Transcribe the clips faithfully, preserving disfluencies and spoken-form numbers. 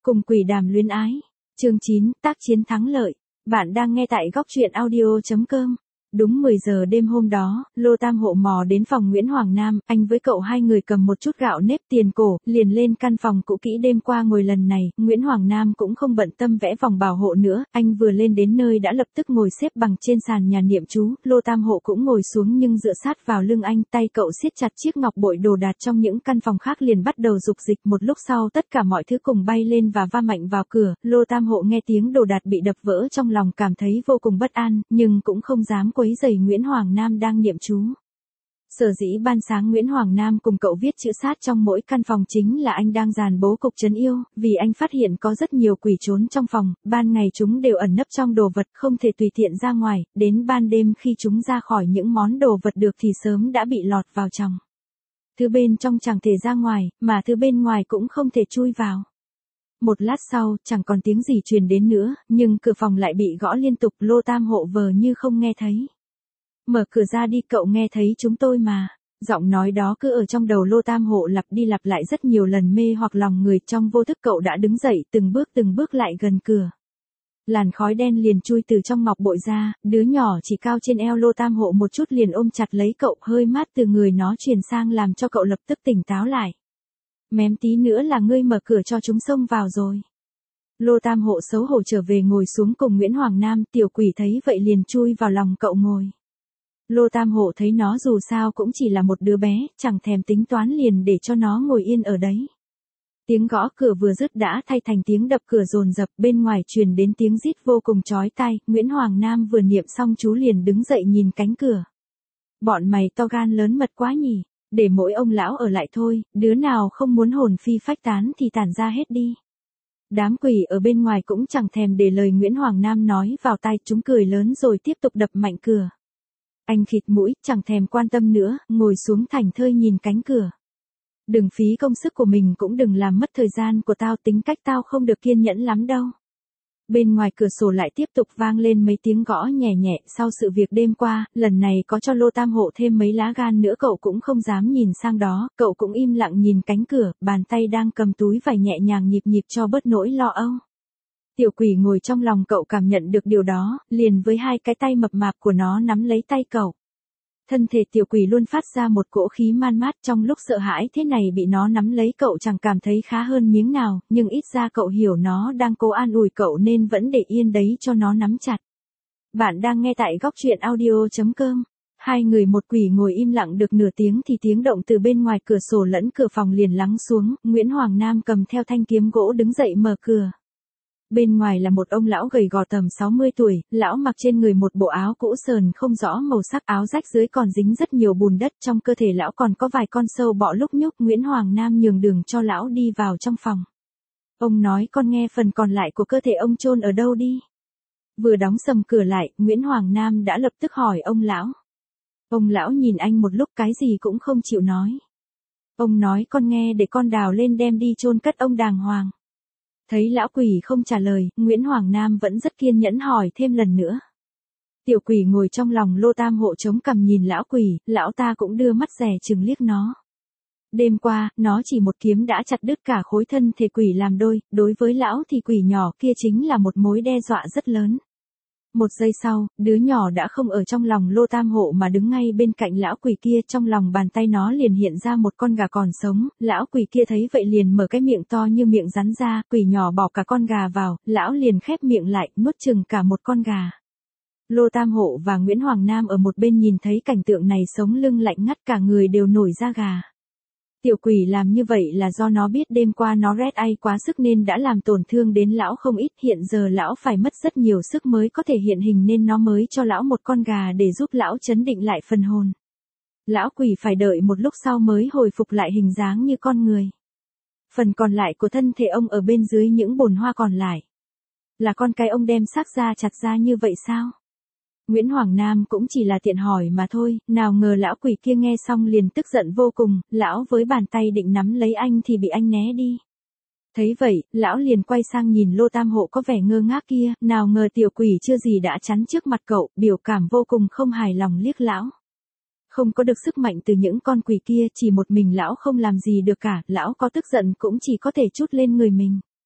Cùng quỷ đàm luyến ái. Chương chín, tác chiến thắng lợi. Bạn đang nghe tại góc truyện audio chấm com. Đúng mười giờ đêm hôm đó, Lô Tam Hộ mò đến phòng Nguyễn Hoàng Nam, anh với cậu hai người cầm một chút gạo nếp tiền cổ, liền lên căn phòng cũ kỹ đêm qua ngồi lần này, Nguyễn Hoàng Nam cũng không bận tâm vẽ vòng bảo hộ nữa, anh vừa lên đến nơi đã lập tức ngồi xếp bằng trên sàn nhà niệm chú, Lô Tam Hộ cũng ngồi xuống nhưng dựa sát vào lưng anh, tay cậu siết chặt chiếc ngọc bội đồ đạc trong những căn phòng khác liền bắt đầu dục dịch, một lúc sau tất cả mọi thứ cùng bay lên và va mạnh vào cửa, Lô Tam Hộ nghe tiếng đồ đạc bị đập vỡ trong lòng cảm thấy vô cùng bất an, nhưng cũng không dám quấy rầy Nguyễn Hoàng Nam đang niệm chú. Sở dĩ ban sáng Nguyễn Hoàng Nam cùng cậu viết chữ sát trong mỗi căn phòng chính là anh đang dàn bố cục trấn yêu, vì anh phát hiện có rất nhiều quỷ trốn trong phòng, ban ngày chúng đều ẩn nấp trong đồ vật không thể tùy tiện ra ngoài, đến ban đêm khi chúng ra khỏi những món đồ vật được thì sớm đã bị lọt vào trong. Thứ bên trong chẳng thể ra ngoài, mà thứ bên ngoài cũng không thể chui vào. Một lát sau, chẳng còn tiếng gì truyền đến nữa, nhưng cửa phòng lại bị gõ liên tục, Lô Tam Hộ vờ như không nghe thấy. Mở cửa ra đi, cậu nghe thấy chúng tôi mà. Giọng nói đó cứ ở trong đầu Lô Tam Hộ lặp đi lặp lại rất nhiều lần mê hoặc lòng người, trong vô thức cậu đã đứng dậy từng bước từng bước lại gần cửa. Làn khói đen liền chui từ trong ngọc bội ra, đứa nhỏ chỉ cao trên eo Lô Tam Hộ một chút liền ôm chặt lấy cậu, hơi mát từ người nó truyền sang làm cho cậu lập tức tỉnh táo lại. Mém tí nữa là ngươi mở cửa cho chúng xông vào rồi. Lô Tam Hộ xấu hổ trở về ngồi xuống cùng Nguyễn Hoàng Nam, tiểu quỷ thấy vậy liền chui vào lòng cậu ngồi. Lô Tam Hộ thấy nó dù sao cũng chỉ là một đứa bé, chẳng thèm tính toán liền để cho nó ngồi yên ở đấy. Tiếng gõ cửa vừa dứt đã thay thành tiếng đập cửa dồn dập, bên ngoài truyền đến tiếng rít vô cùng chói tai, Nguyễn Hoàng Nam vừa niệm xong chú liền đứng dậy nhìn cánh cửa. Bọn mày to gan lớn mật quá nhỉ, để mỗi ông lão ở lại thôi, đứa nào không muốn hồn phi phách tán thì tản ra hết đi. Đám quỷ ở bên ngoài cũng chẳng thèm để lời Nguyễn Hoàng Nam nói vào tai, chúng cười lớn rồi tiếp tục đập mạnh cửa. Anh khịt mũi, chẳng thèm quan tâm nữa, ngồi xuống thảnh thơi nhìn cánh cửa. Đừng phí công sức của mình cũng đừng làm mất thời gian của tao, tính cách tao không được kiên nhẫn lắm đâu. Bên ngoài cửa sổ lại tiếp tục vang lên mấy tiếng gõ nhẹ nhẹ, sau sự việc đêm qua, lần này có cho Lô Tam Hộ thêm mấy lá gan nữa cậu cũng không dám nhìn sang đó, cậu cũng im lặng nhìn cánh cửa, bàn tay đang cầm túi vải nhẹ nhàng nhịp nhịp cho bớt nỗi lo âu. Tiểu quỷ ngồi trong lòng cậu cảm nhận được điều đó, liền với hai cái tay mập mạp của nó nắm lấy tay cậu. Thân thể tiểu quỷ luôn phát ra một cỗ khí man mát, trong lúc sợ hãi thế này bị nó nắm lấy cậu chẳng cảm thấy khá hơn miếng nào, nhưng ít ra cậu hiểu nó đang cố an ủi cậu nên vẫn để yên đấy cho nó nắm chặt. Bạn đang nghe tại góc truyện audio chấm com. Hai người một quỷ ngồi im lặng được nửa tiếng thì tiếng động từ bên ngoài cửa sổ lẫn cửa phòng liền lắng xuống, Nguyễn Hoàng Nam cầm theo thanh kiếm gỗ đứng dậy mở cửa. Bên ngoài là một ông lão gầy gò tầm sáu mươi tuổi, lão mặc trên người một bộ áo cũ sờn không rõ màu sắc, áo rách dưới còn dính rất nhiều bùn đất, trong cơ thể lão còn có vài con sâu bọ lúc nhúc. Nguyễn Hoàng Nam nhường đường cho lão đi vào trong phòng. Ông nói con nghe phần còn lại của cơ thể ông chôn ở đâu đi. Vừa đóng sầm cửa lại, Nguyễn Hoàng Nam đã lập tức hỏi ông lão. Ông lão nhìn anh một lúc cái gì cũng không chịu nói. Ông nói con nghe để con đào lên đem đi chôn cất ông đàng hoàng. Thấy lão quỷ không trả lời, Nguyễn Hoàng Nam vẫn rất kiên nhẫn hỏi thêm lần nữa. Tiểu quỷ ngồi trong lòng Lô Tam Hộ chống cằm nhìn lão quỷ, lão ta cũng đưa mắt dè chừng liếc nó. Đêm qua, nó chỉ một kiếm đã chặt đứt cả khối thân thể quỷ làm đôi, đối với lão thì quỷ nhỏ kia chính là một mối đe dọa rất lớn. Một giây sau, đứa nhỏ đã không ở trong lòng Lô Tam Hộ mà đứng ngay bên cạnh lão quỷ kia, trong lòng bàn tay nó liền hiện ra một con gà còn sống, lão quỷ kia thấy vậy liền mở cái miệng to như miệng rắn ra, quỷ nhỏ bỏ cả con gà vào, lão liền khép miệng lại, nuốt chừng cả một con gà. Lô Tam Hộ và Nguyễn Hoàng Nam ở một bên nhìn thấy cảnh tượng này sống lưng lạnh ngắt, cả người đều nổi da gà. Tiểu quỷ làm như vậy là do nó biết đêm qua nó red ai quá sức nên đã làm tổn thương đến lão không ít, hiện giờ lão phải mất rất nhiều sức mới có thể hiện hình nên nó mới cho lão một con gà để giúp lão chấn định lại phần hồn. Lão quỷ phải đợi một lúc sau mới hồi phục lại hình dáng như con người. Phần còn lại của thân thể ông ở bên dưới những bồn hoa còn lại. Là con cái ông đem xác ra chặt ra như vậy sao? Nguyễn Hoàng Nam cũng chỉ là tiện hỏi mà thôi, nào ngờ lão quỷ kia nghe xong liền tức giận vô cùng, lão với bàn tay định nắm lấy anh thì bị anh né đi. Thấy vậy, lão liền quay sang nhìn Lô Tam Hộ có vẻ ngơ ngác kia, nào ngờ tiểu quỷ chưa gì đã chắn trước mặt cậu, biểu cảm vô cùng không hài lòng liếc lão. Không có được sức mạnh từ những con quỷ kia, chỉ một mình lão không làm gì được cả, lão có tức giận cũng chỉ có thể trút lên người mình.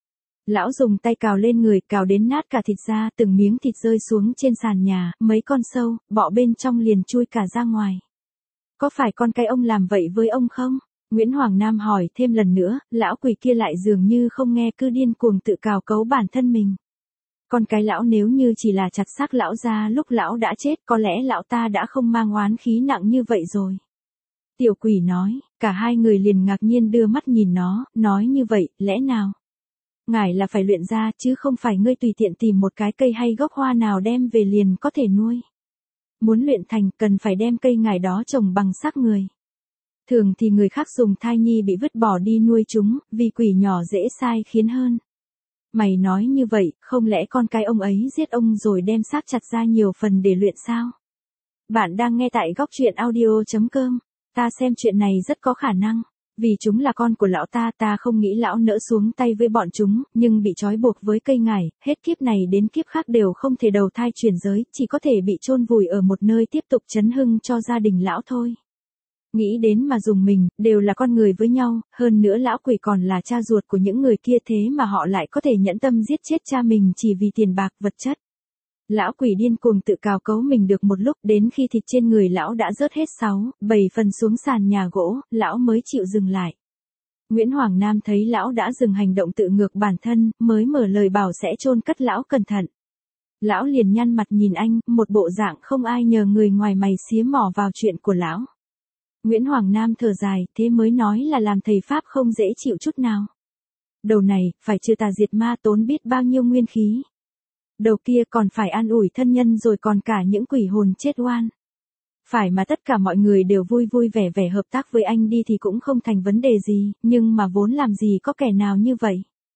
Lão dùng tay cào lên người, cào đến nát cả thịt ra, từng miếng thịt rơi xuống trên sàn nhà, mấy con sâu, bọ bên trong liền chui cả ra ngoài. Có phải con cái ông làm vậy với ông không? Nguyễn Hoàng Nam hỏi thêm lần nữa, lão quỷ kia lại dường như không nghe, cứ điên cuồng tự cào cấu bản thân mình. Con cái lão nếu như chỉ là chặt xác lão ra lúc lão đã chết, có lẽ lão ta đã không mang oán khí nặng như vậy rồi. Tiểu quỷ nói, cả hai người liền ngạc nhiên đưa mắt nhìn nó, nói như vậy, lẽ nào? Ngài là phải luyện ra chứ không phải ngươi tùy tiện tìm một cái cây hay gốc hoa nào đem về liền có thể nuôi. Muốn luyện thành cần phải đem cây ngài đó trồng bằng xác người. Thường thì người khác dùng thai nhi bị vứt bỏ đi nuôi chúng, vì quỷ nhỏ dễ sai khiến hơn. Mày nói như vậy, không lẽ con cái ông ấy giết ông rồi đem xác chặt ra nhiều phần để luyện sao? Bạn đang nghe tại góc truyện audio chấm com. Ta xem chuyện này rất có khả năng. Vì chúng là con của lão ta, ta không nghĩ lão nỡ xuống tay với bọn chúng, nhưng bị trói buộc với cây ngải, hết kiếp này đến kiếp khác đều không thể đầu thai chuyển giới, chỉ có thể bị chôn vùi ở một nơi tiếp tục chấn hưng cho gia đình lão thôi. Nghĩ đến mà dùng mình, đều là con người với nhau, hơn nữa lão quỷ còn là cha ruột của những người kia, thế mà họ lại có thể nhẫn tâm giết chết cha mình chỉ vì tiền bạc vật chất. Lão quỷ điên cuồng tự cào cấu mình được một lúc, đến khi thịt trên người lão đã rớt hết sáu, bảy phần xuống sàn nhà gỗ, lão mới chịu dừng lại. Nguyễn Hoàng Nam thấy lão đã dừng hành động tự ngược bản thân, mới mở lời bảo sẽ chôn cất lão cẩn thận. Lão liền nhăn mặt nhìn anh, một bộ dạng không ai nhờ người ngoài mày xía mỏ vào chuyện của lão. Nguyễn Hoàng Nam thở dài, thế mới nói là làm thầy Pháp không dễ chịu chút nào. Đầu này, phải trừ tà diệt ma tốn biết bao nhiêu nguyên khí. Đầu kia còn phải an ủi thân nhân rồi còn cả những quỷ hồn chết oan. Phải mà tất cả mọi người đều vui vui vẻ vẻ hợp tác với anh đi thì cũng không thành vấn đề gì, nhưng mà vốn làm gì có kẻ nào như vậy.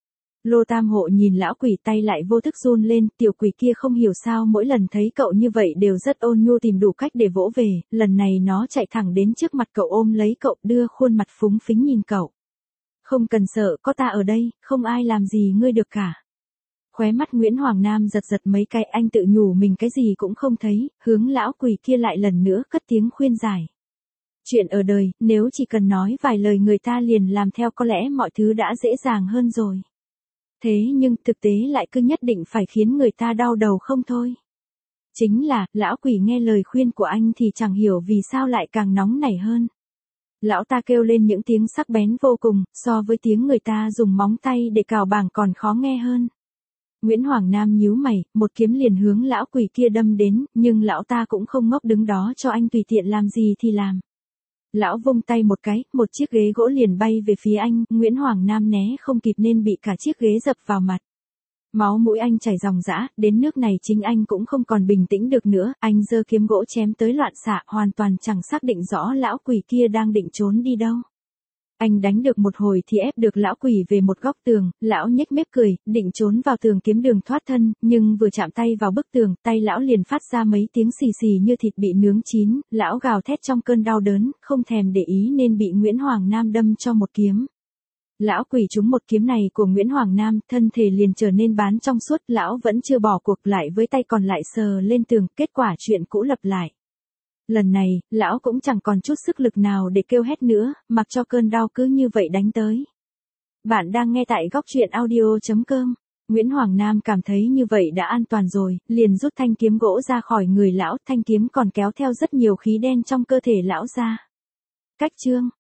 Lô Tam Hộ nhìn lão quỷ tay lại vô thức run lên, tiểu quỷ kia không hiểu sao mỗi lần thấy cậu như vậy đều rất ôn nhu tìm đủ cách để vỗ về, lần này nó chạy thẳng đến trước mặt cậu ôm lấy cậu đưa khuôn mặt phúng phính nhìn cậu. Không cần sợ, có ta ở đây, không ai làm gì ngươi được cả. Khóe mắt Nguyễn Hoàng Nam giật giật mấy cái, anh tự nhủ mình cái gì cũng không thấy, hướng lão quỷ kia lại lần nữa cất tiếng khuyên giải. Chuyện ở đời, nếu chỉ cần nói vài lời người ta liền làm theo có lẽ mọi thứ đã dễ dàng hơn rồi. Thế nhưng thực tế lại cứ nhất định phải khiến người ta đau đầu không thôi. Chính là, lão quỷ nghe lời khuyên của anh thì chẳng hiểu vì sao lại càng nóng nảy hơn. Lão ta kêu lên những tiếng sắc bén vô cùng, so với tiếng người ta dùng móng tay để cào bảng còn khó nghe hơn. Nguyễn Hoàng Nam nhíu mày, một kiếm liền hướng lão quỷ kia đâm đến, nhưng lão ta cũng không ngốc đứng đó cho anh tùy tiện làm gì thì làm. Lão vung tay một cái, một chiếc ghế gỗ liền bay về phía anh, Nguyễn Hoàng Nam né không kịp nên bị cả chiếc ghế dập vào mặt. Máu mũi anh chảy ròng rã, đến nước này chính anh cũng không còn bình tĩnh được nữa, anh giơ kiếm gỗ chém tới loạn xạ, hoàn toàn chẳng xác định rõ lão quỷ kia đang định trốn đi đâu. Anh đánh được một hồi thì ép được lão quỷ về một góc tường, lão nhếch mép cười, định trốn vào tường kiếm đường thoát thân, nhưng vừa chạm tay vào bức tường, tay lão liền phát ra mấy tiếng xì xì như thịt bị nướng chín, lão gào thét trong cơn đau đớn, không thèm để ý nên bị Nguyễn Hoàng Nam đâm cho một kiếm. Lão quỷ trúng một kiếm này của Nguyễn Hoàng Nam, thân thể liền trở nên bán trong suốt, lão vẫn chưa bỏ cuộc, lại với tay còn lại sờ lên tường, kết quả chuyện cũ lặp lại. Lần này, lão cũng chẳng còn chút sức lực nào để kêu hét nữa, mặc cho cơn đau cứ như vậy đánh tới. Bạn đang nghe tại góc truyện audio chấm com. Nguyễn Hoàng Nam cảm thấy như vậy đã an toàn rồi, liền rút thanh kiếm gỗ ra khỏi người lão, thanh kiếm còn kéo theo rất nhiều khí đen trong cơ thể lão ra. Cách chương